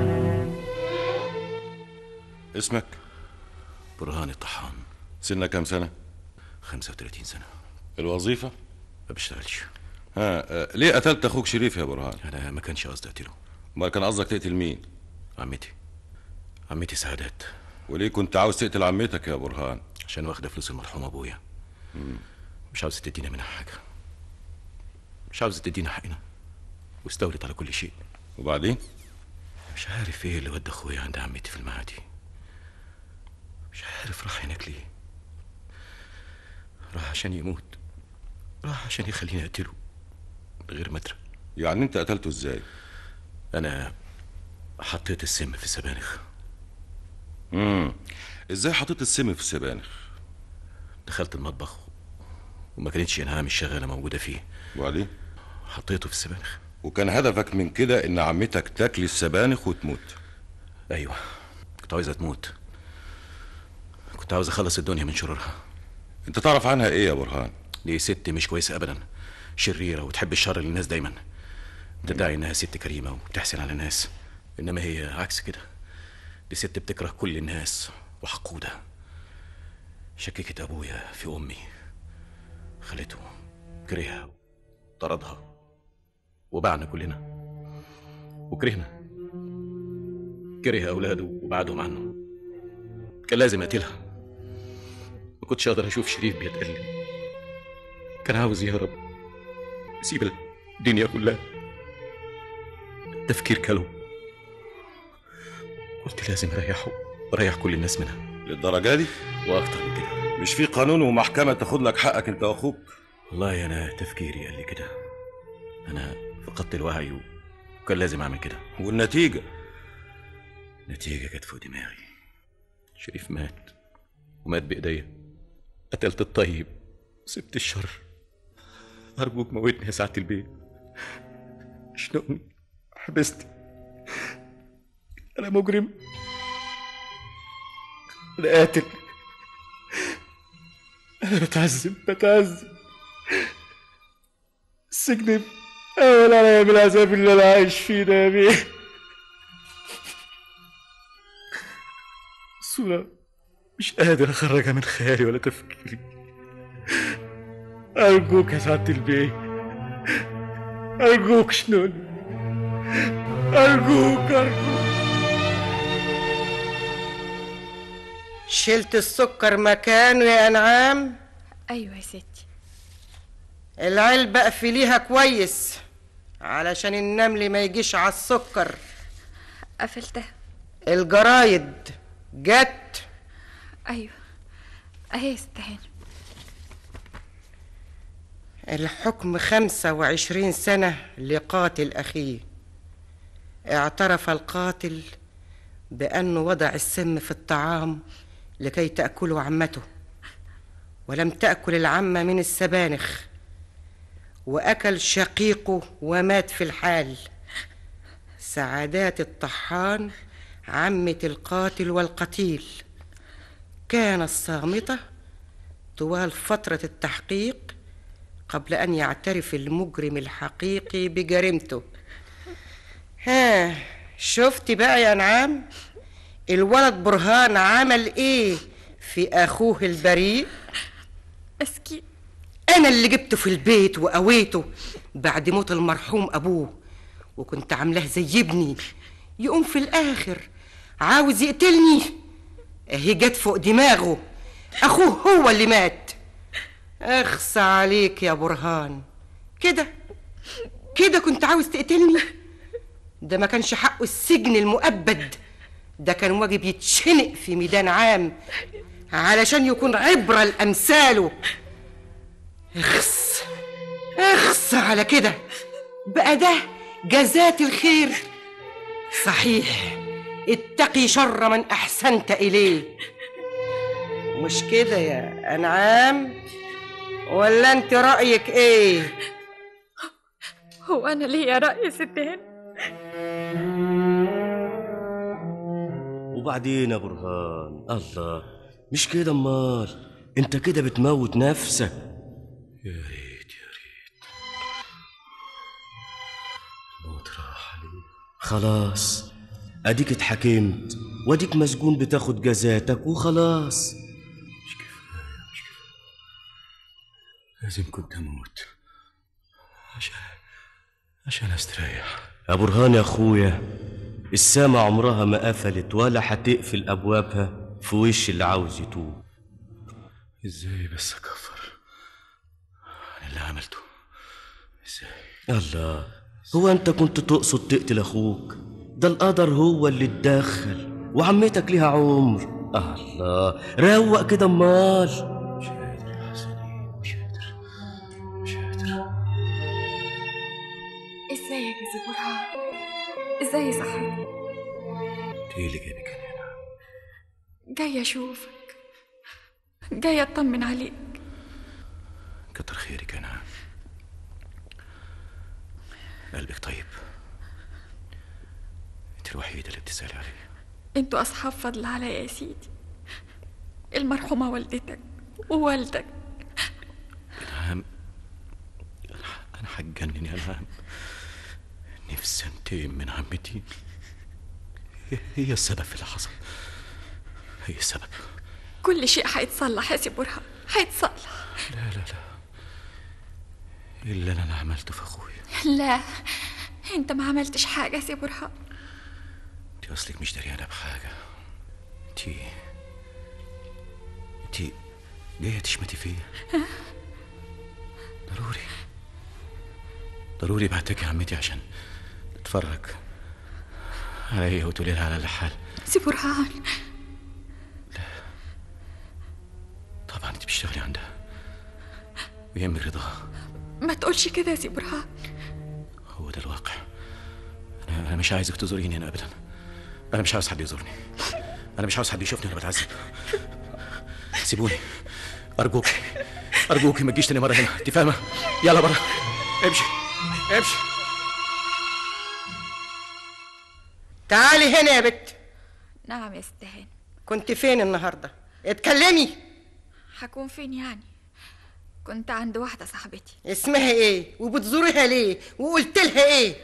اسمك؟ برهان الطحان. سنك كام سنة؟ 35 سنة. الوظيفة؟ ما بشتغلش. ليه قتلت اخوك شريف يا برهان؟ انا ما كانش قصدي اقتله. امال كان قصدك تقتل مين؟ عمتي سعادات. وليه كنت عاوز تقتل عمتك يا برهان؟ عشان واخده فلوس المرحوم ابويا. مش عاوزه تدينا منها حاجه، مش عاوزه تدينا حقنا، واستولت على كل شيء. وبعدين؟ مش عارف ايه اللي ودى اخويا عند عمتي في المعادي. مش عارف راح هناك ليه. راح عشان يموت، راح عشان يخليني اقتله من غير ما ادري. يعني انت قتلته ازاي؟ انا حطيت السم في السبانخ. ازاي حطيت السم في السبانخ؟ دخلت المطبخ وما كانتش انعام الشغاله موجوده فيه. وبعدين؟ حطيته في السبانخ. وكان هدفك من كده ان عمتك تاكل السبانخ وتموت؟ ايوه، كنت عاوزها تموت. كنت عاوز اخلص الدنيا من شرورها. انت تعرف عنها ايه يا برهان؟ دي ست مش كويسه ابدا، شريره وتحب الشر للناس دايما. تدعي انها ست كريمه وبتحسن على الناس، انما هي عكس كده. دي ست بتكره كل الناس وحقوده. شككت ابويا في امي، خلته كرهها طردها وباعنا كلنا وكرهنا. كره اولاده وبعدهم عنه. كان لازم اقتلها. ما كنتش اقدر اشوف شريف بيتألم. كان عاوز يهرب، يسيب الدنيا كلها. التفكير كله. قلت لازم اريحه واريح كل الناس منها. للدرجه دي؟ واكتر من كده. مش في قانون ومحكمه تاخد لك حقك انت واخوك؟ والله انا تفكيري قال لي كده. انا فقدت الوعي وكان لازم اعمل كده. والنتيجه؟ النتيجه كانت فوق دماغي. شريف مات، ومات بايديا. قتلت الطيب وسبت الشر. ارجوك موتني يا سعاده البيت. اشنقني، حبستي. انا مجرم، انا قاتل، انا بتعذب. السجن اول عليا بالعذاب اللي انا عايش فيه ده يا بيه. الصورة مش قادر اخرجها من خيالي ولا تفكيري. ارجوك يا سعادة البيه، ارجوك شنوني، ارجوك. شلت السكر مكانه يا انعام؟ ايوه يا ستي. العلبة اقفليها كويس علشان النمل ما يجيش على السكر. قفلتها. الجرايد جت؟ ايوه اهي يا ست هانم. الحكم 25 سنة لقاتل أخيه. اعترف القاتل بأنه وضع السم في الطعام لكي تأكله عمته، ولم تأكل العمة من السبانخ، وأكل شقيقه ومات في الحال. سعادات الطحان عمة القاتل والقتيل كانت صامتة طوال فترة التحقيق قبل أن يعترف المجرم الحقيقي بجريمته. ها شفتي بقى يا أنعام الولد برهان عمل إيه في أخوه البريء؟ مسكين. أنا اللي جبته في البيت وقويته بعد موت المرحوم أبوه، وكنت عاملاه زي ابني، يقوم في الآخر عاوز يقتلني. أهي جت فوق دماغه، أخوه هو اللي مات. اخص عليك يا برهان، كده كنت عاوز تقتلني؟ ده ما كانش حقه السجن المؤبد، ده كان واجب يتشنق في ميدان عام علشان يكون عبرة لأمثاله. اخص على كده بقى، ده جزات الخير. صحيح اتقي شر من أحسنت إليه. مش كده يا أنعام؟ ولا انت رأيك ايه؟ هو انا ليا رأي يا ست هانم؟ وبعدين يا برهان، الله مش كده امال؟ انت كده بتموت نفسك. يا ريت الموت راح علي. خلاص اديك اتحكمت واديك مسجون بتاخد جزاتك وخلاص. مش كفاية. لازم كنت اموت عشان استريح. يا برهان يا اخويا، السما عمرها ما قفلت ولا هتقفل ابوابها في وش اللي عاوز يتوب. ازاي بس اكفر اللي عملته؟ ازاي؟ الله، هو انت كنت تقصد تقتل اخوك؟ ده القدر هو اللي اتدخل، وعمتك ليها عمر. الله، روق كده امال. مش قادر يا حسنين، مش قادر. ازيك يا سي برهان؟ ازاي صحتك؟ ايه اللي جايبك هنا؟ جاية اشوفك، جاية اطمن عليك. كتر خيرك. انا قلبك طيب، انت الوحيدة اللي بتسألي عليه. انتوا اصحاب فضل عليا يا سيدي، المرحومة والدتك ووالدك. انعام، انا هتجنن يا انعام. نفسي انتقم من عمتي، هي السبب في اللي حصل، هي السبب. كل شيء هيتصلح يا سي برهان، هيتصلح. لا إلا أنا عملته في أخويا. لا، انت ما عملتش حاجة يا سي برهان. انت أصلك مش دريانة بحاجة. انت جاية تشمتي فيا. ضروري بعتك عمتي عشان تتفرج عليا وتقولي لها على الحال. سي برهان، طبعا انت بتشتغلي عندها ويهمك رضاها. ما تقولش كده يا سي برهان. هو ده الواقع. أنا مش عايزك تزوريني هنا أبدا. أنا مش عاوز حد يزورني. أنا مش عاوز حد يشوفني وأنا بتعذب. سيبوني أرجوكي ما تجيش تاني مرة هنا، أنت فاهمة؟ يلا برا، امشي. تعالي هنا يا بت. نعم يا ست هاني. كنت فين النهارده؟ اتكلمي. هكون فين يعني؟ كنت عند واحدة صاحبتي. اسمها ايه؟ وبتزوريها ليه؟ وقلت لها ايه؟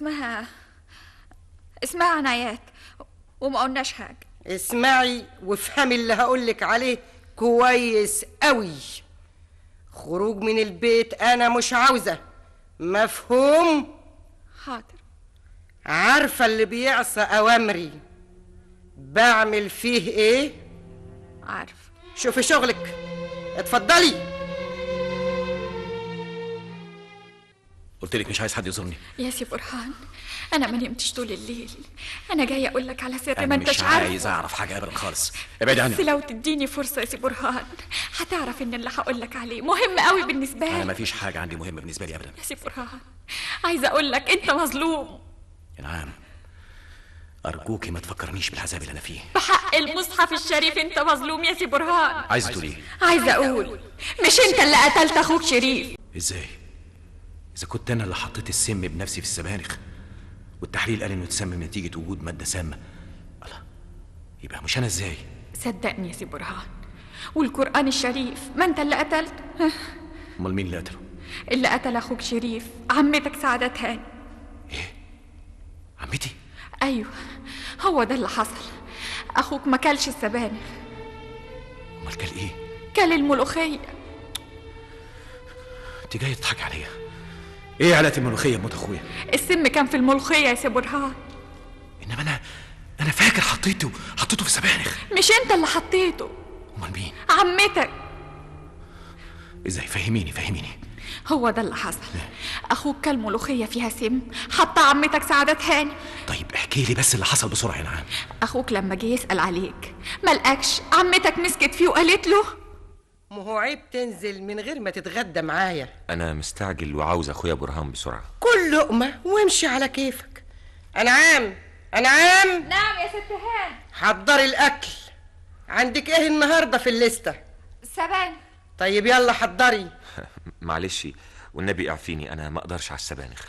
اسمها عنايات، وما قلناش حاجة. اسمعي وافهمي اللي هقولك عليه كويس قوي. خروج من البيت انا مش عاوزة، مفهوم؟ حاضر. عارفة اللي بيعصى اوامري بعمل فيه ايه؟ عارف. شوفي شغلك، اتفضلي. قلت لك مش عايز حد يزورني. يا سي برهان، انا ما نمتش طول الليل. انا جايه اقول لك على سر أنا ما انتش مش عارف. عايز اعرف حاجه ابدا خالص، ابعد عني. بس لو تديني فرصه يا سي برهان هتعرف ان اللي هقول لك عليه مهم قوي بالنسبه لي. انا ما فيش حاجه عندي مهمه بالنسبه لي ابدا يا سي برهان، عايزه اقول لك انت مظلوم. نعم، ارجوكي ما تفكرنيش بالعذاب اللي انا فيه. بحق المصحف الشريف انت مظلوم يا سي برهان. عايزه تقولي ايه؟ عايزه اقول مش انت اللي قتلت اخوك شريف. ازاي؟ إذا كنت أنا اللي حطيت السم بنفسي في السبانخ، والتحليل قال إنه اتسمم نتيجة وجود مادة سامة، الله، يبقى مش أنا إزاي؟ صدقني يا سي برهان، والقرآن الشريف ما أنت اللي قتلت. أمال مين اللي قتله؟ اللي قتل أخوك شريف عمتك سعادة هاني. إيه؟ عمتي؟ أيوه، هو ده اللي حصل. أخوك ما كلش السبانخ. أمال كل إيه؟ كل الملوخية. أنت جاية تضحكي عليا؟ ايه علاقة الملوخية بموت اخويا؟ السم كان في الملوخية يا سي برهان. انما انا فاكر حطيته في السبانخ. مش انت اللي حطيته. امال مين؟ عمتك. ازاي؟ فهميني. هو ده اللي حصل. اخوك كل ملوخية فيها سم، حط عمتك سعادة هاني. طيب احكي لي بس اللي حصل بسرعة يا نعم. اخوك لما جه يسأل عليك ما لقاكش، عمتك مسكت فيه وقالت له ما هو عيب تنزل من غير ما تتغدى معايا. انا مستعجل وعاوز اخويا برهان بسرعه. كل لقمه وامشي على كيفك. انعام. نعم يا ست هان. حضري الاكل. عندك ايه النهارده في الليسته؟ سبانخ. طيب يلا حضري. معلش والنبي اعفيني، انا ما اقدرش على السبانخ.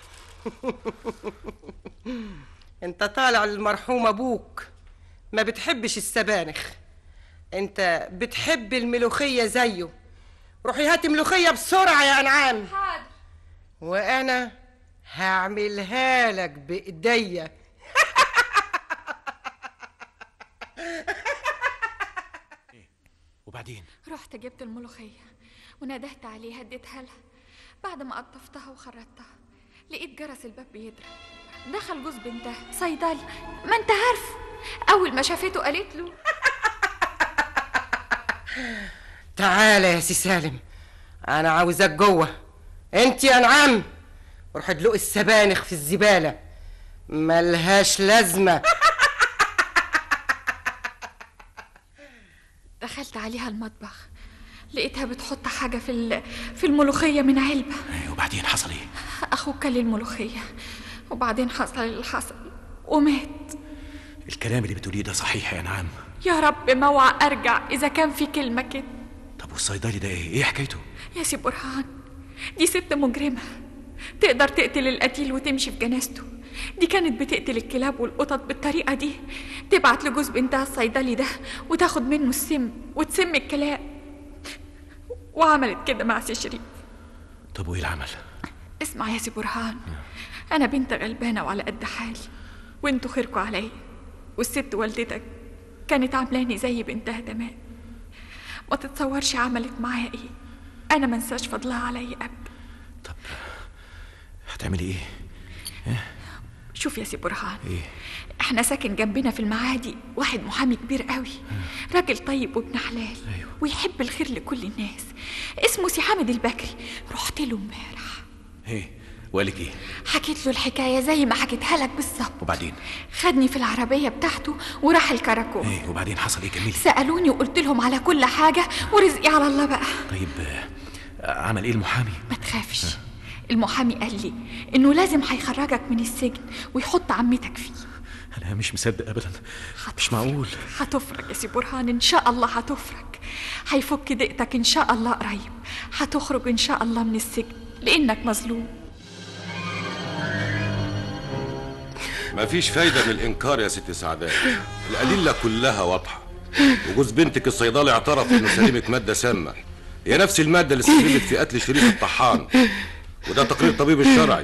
انت طالع للمرحوم ابوك ما بتحبش السبانخ، انت بتحب الملوخية زيه. روحي هاتي ملوخية بسرعة يا انعام. حاضر. وانا هعملها لك بايديا. وبعدين رحت جبت الملوخية وندهت عليها اديتها لها. بعد ما قطفتها وخرجتها لقيت جرس الباب بيضرب. دخل جوز بنتها صيدلي، ما انت عارف اول ما شافته قالت له تعالى يا سي سالم، انا عاوزك جوه. انت يا انعام روح ادلق السبانخ في الزباله، ملهاش لازمه. دخلت عليها المطبخ، لقيتها بتحط حاجه في الملوخيه من علبه. وبعدين حصل ايه؟ اخوك كل الملوخيه، وبعدين حصل اللي حصل ومات. الكلام اللي بتقوليه ده صحيح يا نعم؟ يا رب موعى ارجع اذا كان في كلمه كده. طب والصيدلي ده ايه حكايته؟ يا سي برهان، دي ست مجرمه تقدر تقتل القتيل وتمشي في جنازته. دي كانت بتقتل الكلاب والقطط بالطريقه دي، تبعت لجوز بنتها الصيدلي ده وتاخد منه السم وتسم الكلاب، وعملت كده مع سي شريف. طب وايه العمل؟ اسمع يا سي برهان، انا بنت غلبانه وعلى قد حالي، وانتوا خيركوا عليا، والست والدتك كانت عاملاني زي بنتها تمام. ما تتصورش عملت معايا ايه، انا ما انساش فضلها عليا ابدا. طب هتعملي ايه؟ شوف يا سي برهان، ايه؟ احنا ساكن جنبنا في المعادي واحد محامي كبير قوي، راجل طيب وابن حلال. أيوه. ويحب الخير لكل الناس، اسمه سي حامد البكري. رحت له امبارح. ايه وقالك ايه؟ حكيت له الحكايه زي ما حكيتها لك بالظبط. وبعدين؟ خدني في العربيه بتاعته وراح الكراكون. ايه وبعدين حصل ايه؟ كملي. سالوني وقلت لهم على كل حاجه، ورزقي على الله بقى. طيب عمل ايه المحامي؟ ما تخافش، المحامي قال لي انه لازم هيخرجك من السجن ويحط عمتك فيه. انا مش مصدق ابدا، مش معقول. هتفرج يا سي برهان، ان شاء الله هتفرج. هيفك ضيقتك ان شاء الله قريب، هتخرج ان شاء الله من السجن لانك مظلوم. مفيش فايدة من الإنكار يا ست سعدات، الأدلة كلها واضحة، وجوز بنتك الصيدلي اعترف إنه سلمك مادة سامة، هي نفس المادة اللي استخدمت في قتل شريف الطحان، وده تقرير الطبيب الشرعي.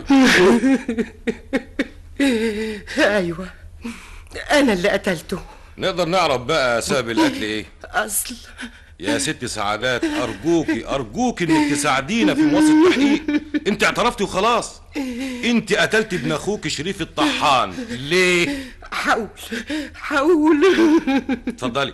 أيوة أنا اللي قتلته. نقدر نعرف بقى سبب القتل إيه؟ أصل يا ست سعادات أرجوكي إنك تساعدينا في مواصلة التحقيق. أنت اعترفتي وخلاص. أنت قتلت ابن أخوك شريف الطحان ليه؟ هقول. اتفضلي.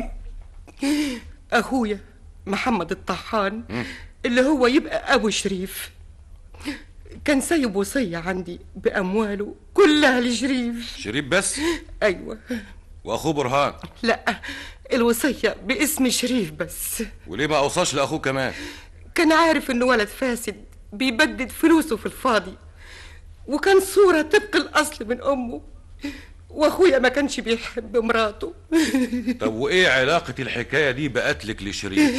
أخويا محمد الطحان اللي هو يبقى أبو شريف كان سايب وصية عندي بأمواله كلها لشريف. شريف بس؟ أيوة. وأخوه برهان؟ لا، الوصية باسم شريف بس. وليه ما أوصاش لأخوه كمان؟ كان عارف إنه ولد فاسد بيبدد فلوسه في الفاضي، وكان صورة طبق الأصل من أمه، وأخويا ما كانش بيحب مراته. طب وإيه علاقة الحكاية دي بقتلك لشريف؟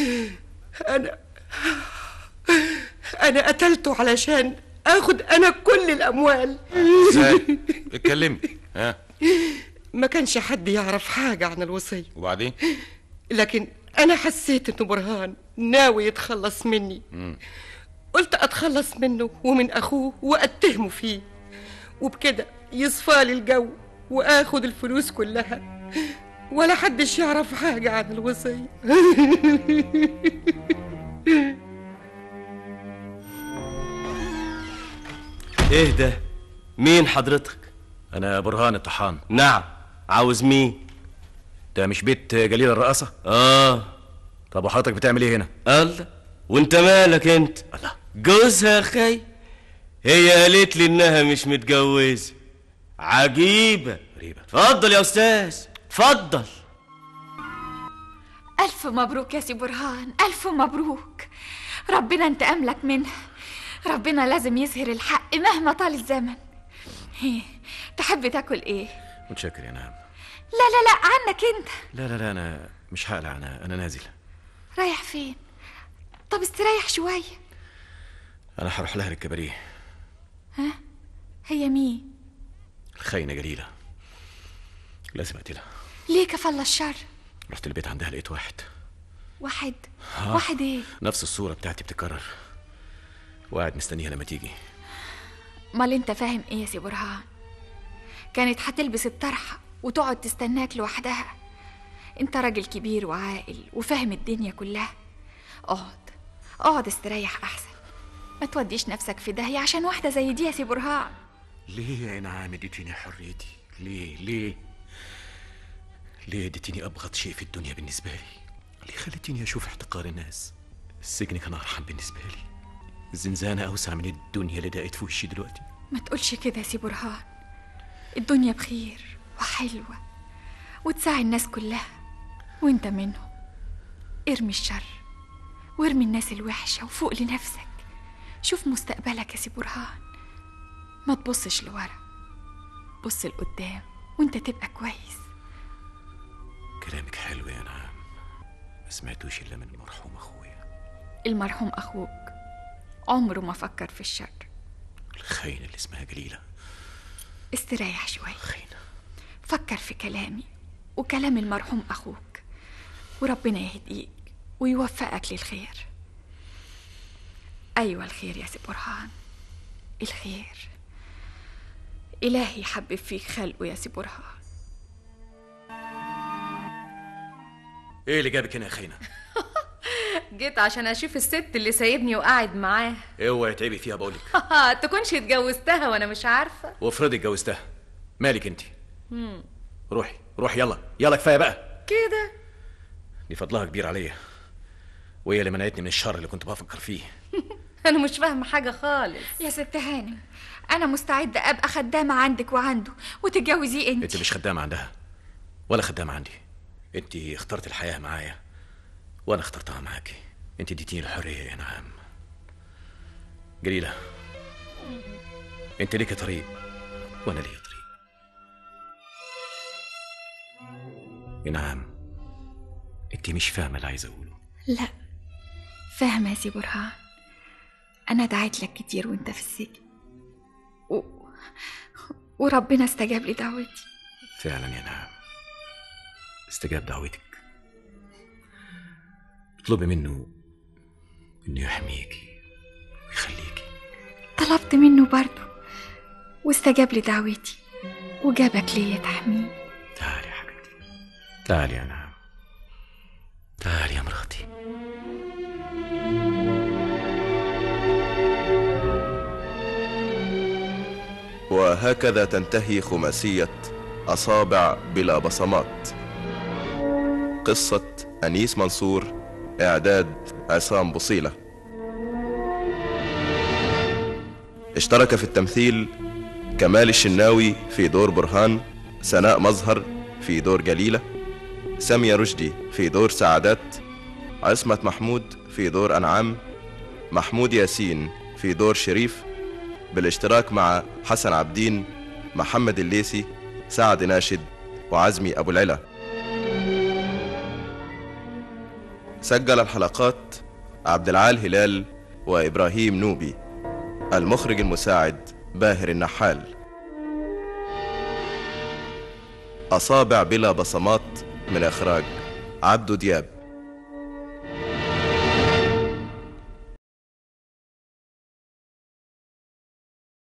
أنا قتلته علشان آخد أنا كل الأموال. إزاي؟ اتكلمي. ها؟ ما كانش حد يعرف حاجة عن الوصية. وبعدين؟ لكن أنا حسيت إنه برهان ناوي يتخلص مني. قلت أتخلص منه ومن أخوه وأتهمه فيه، وبكده يصفالي الجو وآخد الفلوس كلها، ولا حدش يعرف حاجة عن الوصية. ايه ده؟ مين حضرتك؟ انا برهان الطحان. نعم، عاوز مين؟ ده مش بيت جليل الرقاصة؟ طب وحضرتك بتعمل ايه هنا؟ الله، وانت مالك انت؟ الله، جوزها يا اخي. هي قالت لي انها مش متجوزه. عجيبه. غريبه. اتفضل يا استاذ، اتفضل. الف مبروك يا سي برهان، الف مبروك. ربنا انتقم لك منها، ربنا لازم يظهر الحق مهما طال الزمن. تحب تاكل ايه؟ متشكر يا نعم. لا عنك انت. لا انا مش هقلع، انا نازل. رايح فين؟ طب استريح شويه. انا هروح لها الكباريه. ها؟ هي مين؟ الخاينه جليله، لازم اقتلها. ليه كفل الشر؟ رحت البيت عندها لقيت واحد. واحد ايه؟ نفس الصوره بتاعتي بتتكرر، وقاعد مستنيها لما تيجي. امال انت فاهم ايه يا سي برهان؟ كانت هتلبس الطرحه وتقعد تستناك لوحدها. انت راجل كبير وعاقل وفاهم الدنيا كلها. اقعد استريح احسن، ما توديش نفسك في داهيه عشان واحده زي دي يا سي برهان. ليه يا انعام اديتيني حريتي؟ ليه اديتيني ابغض شيء في الدنيا بالنسبه لي؟ ليه خليتيني اشوف احتقار الناس؟ السجن كان ارحم بالنسبه لي، الزنزانه اوسع من الدنيا اللي دقت في وشي دلوقتي. ما تقولش كده يا سي برهان، الدنيا بخير وحلوة وتساعد الناس كلها وانت منهم. ارمي الشر وارمي الناس الوحشة وفوق لنفسك، شوف مستقبلك يا سي برهان، ما تبصش لورا، بص لقدام وانت تبقى كويس. كلامك حلو يا نعم، ما سمعتوش الا من المرحوم اخويا. المرحوم اخوك عمره ما فكر في الشر. الخاينة اللي اسمها جليلة. استريح شوي، خاينة. فكر في كلامي وكلام المرحوم اخوك، وربنا يهديك ويوفقك للخير. ايوه الخير يا سي برهان، الخير. الهي يحبب فيك خلقه يا سي برهان. ايه اللي جابك هنا يا خاينة؟ جيت عشان اشوف الست اللي سايبني وقاعد معاه. اوعي تعبي فيها بقولك. تكونش اتجوزتها وانا مش عارفه. وافرضي اتجوزتها، مالك انت؟ روحي يلا كفايه بقى كده. دي فضلها كبير عليا، وهي اللي منعتني من الشر اللي كنت بفكر فيه. انا مش فاهمه حاجه خالص يا ست هانم، انا مستعده ابقى خدامه عندك وعنده وتتجوزيه انت مش خدامه عندها ولا خدامه عندي، انت اخترت الحياه معايا وانا اخترتها معاكي. انت اديتيني الحريه يا نعم. جليله، انت ليك طريق وانا ليا طريق. يا نعم، انت مش فاهمه اللي عايز اقوله. لا فاهمه يا سي برهان، انا دعيت لك كتير وانت في السجن وربنا استجاب لي دعوتي. فعلا يا نعم، استجاب دعوتك. اطلبي منه انه يحميكي ويخليكي. طلبت منه برضه واستجاب لي دعوتي وجابك ليا تحميه. تعالي يا حبيبتي، تعالي يا نعم، تعالي يا مراتي. وهكذا تنتهي خماسية أصابع بلا بصمات. قصة أنيس منصور، إعداد عصام بصيلة. اشترك في التمثيل كمال الشناوي في دور برهان، سناء مظهر في دور جليلة، سامية رشدي في دور سعادات، عصمت محمود في دور أنعام، محمود ياسين في دور شريف، بالاشتراك مع حسن عبدين، محمد الليثي، سعد ناشد، وعزمي أبو العلا. سجل الحلقات عبد العال هلال وإبراهيم نوبي. المخرج المساعد باهر النحال. أصابع بلا بصمات من إخراج عبدو دياب.